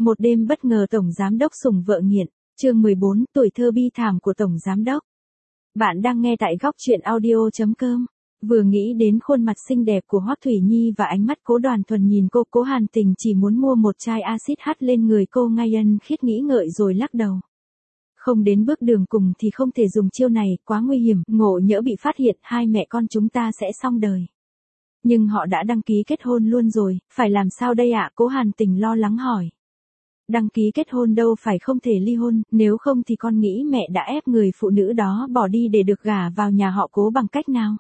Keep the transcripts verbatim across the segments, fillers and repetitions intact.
Một đêm bất ngờ Tổng Giám đốc sủng vợ nghiện, chương mười bốn, tuổi thơ bi thảm của Tổng Giám đốc. Bạn đang nghe tại góc truyện audio chấm com. Vừa nghĩ đến khuôn mặt xinh đẹp của Hoắc Thủy Nhi và ánh mắt Cố Đoàn Thuần nhìn cô, Cố Hàn Tình chỉ muốn mua một chai axit hắt lên người cô ngay ân khiết nghĩ ngợi rồi lắc đầu. Không đến bước đường cùng thì không thể dùng chiêu này, quá nguy hiểm, ngộ nhỡ bị phát hiện, hai mẹ con chúng ta sẽ xong đời. Nhưng họ đã đăng ký kết hôn luôn rồi, phải làm sao đây ạ? Cố Hàn Tình lo lắng hỏi. Đăng ký kết hôn đâu phải không thể ly hôn, nếu không thì con nghĩ mẹ đã ép người phụ nữ đó bỏ đi để được gả vào nhà họ Cố bằng cách nào?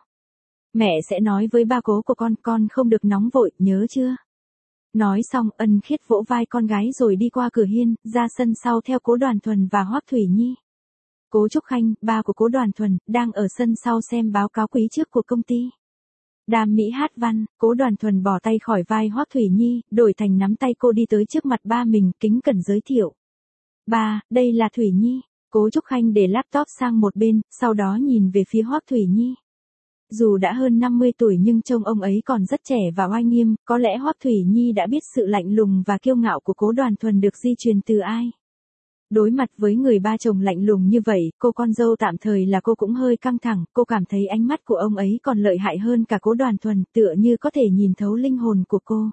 Mẹ sẽ nói với ba Cố của con, con không được nóng vội, nhớ chưa? Nói xong, ân khiết vỗ vai con gái rồi đi qua cửa hiên, ra sân sau theo Cố Đoàn Thuần và Hoắc Thủy Nhi. Cố Trúc Khanh, ba của Cố Đoàn Thuần, đang ở sân sau xem báo cáo quý trước của công ty. Đàm Mỹ hát văn, Cố Đoàn Thuần bỏ tay khỏi vai Hoắc Thủy Nhi, đổi thành nắm tay cô đi tới trước mặt ba mình, kính cẩn giới thiệu. Ba, đây là Thủy Nhi. Cố Trúc Khanh để laptop sang một bên, sau đó nhìn về phía Hoắc Thủy Nhi. Dù đã hơn năm mươi tuổi nhưng trông ông ấy còn rất trẻ và oai nghiêm, có lẽ Hoắc Thủy Nhi đã biết sự lạnh lùng và kiêu ngạo của Cố Đoàn Thuần được di truyền từ ai. Đối mặt với người ba chồng lạnh lùng như vậy, cô con dâu tạm thời là cô cũng hơi căng thẳng, cô cảm thấy ánh mắt của ông ấy còn lợi hại hơn cả Cố Đoàn Thuần, tựa như có thể nhìn thấu linh hồn của cô.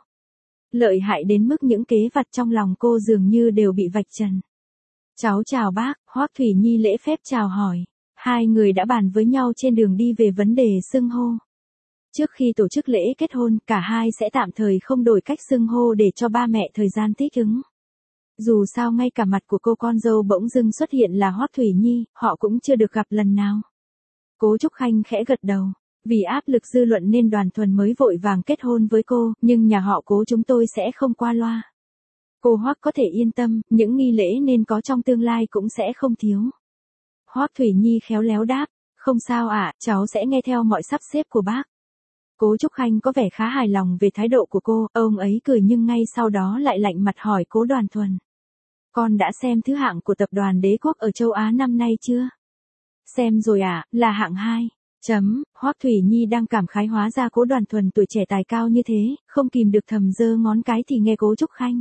Lợi hại đến mức những kế vặt trong lòng cô dường như đều bị vạch trần. Cháu chào bác, Hoắc Thủy Nhi lễ phép chào hỏi. Hai người đã bàn với nhau trên đường đi về vấn đề xưng hô. Trước khi tổ chức lễ kết hôn, cả hai sẽ tạm thời không đổi cách xưng hô để cho ba mẹ thời gian thích ứng. Dù sao ngay cả mặt của cô con dâu bỗng dưng xuất hiện là Hoắc Thủy Nhi, họ cũng chưa được gặp lần nào. Cố Trúc Khanh khẽ gật đầu. Vì áp lực dư luận nên Đoàn Thuần mới vội vàng kết hôn với cô, nhưng nhà họ Cố chúng tôi sẽ không qua loa. Cô Hoắc có thể yên tâm, những nghi lễ nên có trong tương lai cũng sẽ không thiếu. Hoắc Thủy Nhi khéo léo đáp, không sao ạ, à, cháu sẽ nghe theo mọi sắp xếp của bác. Cố Trúc Khanh có vẻ khá hài lòng về thái độ của cô, ông ấy cười nhưng ngay sau đó lại lạnh mặt hỏi Cố Đoàn Thuần. Con đã xem thứ hạng của tập đoàn Đế Quốc ở châu Á năm nay chưa? Xem rồi ạ, à, là hạng hai. Chấm, Hoắc Thủy Nhi đang cảm khái hóa ra Cố Đoàn Thuần tuổi trẻ tài cao như thế, không kìm được thầm giơ ngón cái thì nghe Cố Trúc Khanh.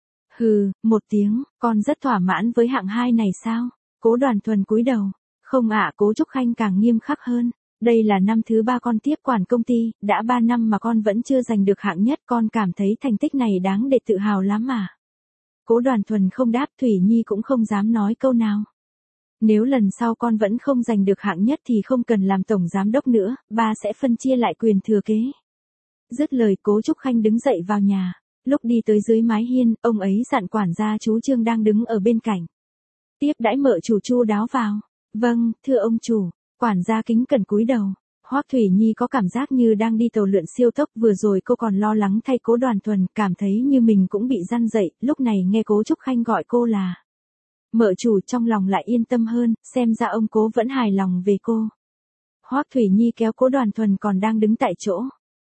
Hừ, một tiếng, con rất thỏa mãn với hạng hai này sao? Cố Đoàn Thuần cúi đầu. Không ạ, à, Cố Trúc Khanh càng nghiêm khắc hơn. Đây là năm thứ ba con tiếp quản công ty, đã ba năm mà con vẫn chưa giành được hạng nhất, con cảm thấy thành tích này đáng để tự hào lắm mà. Cố Đoàn Thuần không đáp, Thủy Nhi cũng không dám nói câu nào. Nếu lần sau con vẫn không giành được hạng nhất thì không cần làm tổng giám đốc nữa, ba sẽ phân chia lại quyền thừa kế. Dứt lời Cố Trúc Khanh đứng dậy vào nhà. Lúc đi tới dưới mái hiên, ông ấy dặn quản gia chú Trương đang đứng ở bên cạnh. Tiếp đãi mợ chủ chu đáo vào. Vâng, thưa ông chủ. Quản gia kính cẩn cúi đầu. Hoắc Thủy Nhi có cảm giác như đang đi tàu lượn siêu tốc, vừa rồi cô còn lo lắng thay Cố Đoàn Thuần, cảm thấy như mình cũng bị răn dậy, lúc này nghe Cố Trúc Khanh gọi cô là mợ chủ trong lòng lại yên tâm hơn, xem ra ông Cố vẫn hài lòng về cô. Hoắc Thủy Nhi kéo Cố Đoàn Thuần còn đang đứng tại chỗ.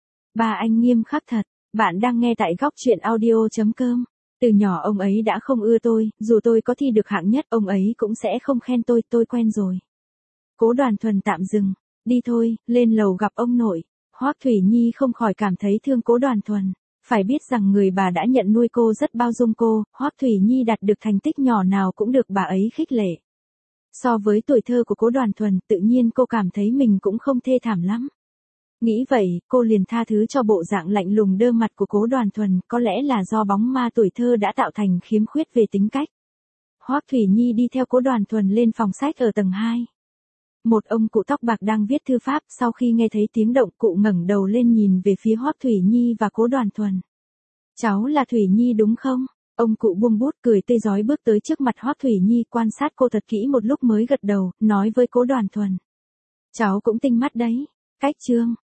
Ba anh nghiêm khắc thật, bạn đang nghe tại góc truyện audio chấm com. Từ nhỏ ông ấy đã không ưa tôi, dù tôi có thi được hạng nhất ông ấy cũng sẽ không khen tôi, tôi quen rồi. Cố Đoàn Thuần tạm dừng. Đi thôi, lên lầu gặp ông nội. Hoắc Thủy Nhi không khỏi cảm thấy thương Cố Đoàn Thuần. Phải biết rằng người bà đã nhận nuôi cô rất bao dung cô, Hoắc Thủy Nhi đạt được thành tích nhỏ nào cũng được bà ấy khích lệ. So với tuổi thơ của Cố Đoàn Thuần, tự nhiên cô cảm thấy mình cũng không thê thảm lắm. Nghĩ vậy, cô liền tha thứ cho bộ dạng lạnh lùng đơ mặt của Cố Đoàn Thuần, có lẽ là do bóng ma tuổi thơ đã tạo thành khiếm khuyết về tính cách. Hoắc Thủy Nhi đi theo Cố Đoàn Thuần lên phòng sách ở tầng hai. Một ông cụ tóc bạc đang viết thư pháp, sau khi nghe thấy tiếng động cụ ngẩng đầu lên nhìn về phía Hoắc Thủy Nhi và Cố Đoàn Thuần. Cháu là Thủy Nhi đúng không? Ông cụ buông bút cười tươi rói bước tới trước mặt Hoắc Thủy Nhi, quan sát cô thật kỹ một lúc mới gật đầu, nói với Cố Đoàn Thuần. Cháu cũng tinh mắt đấy. Cách Trương,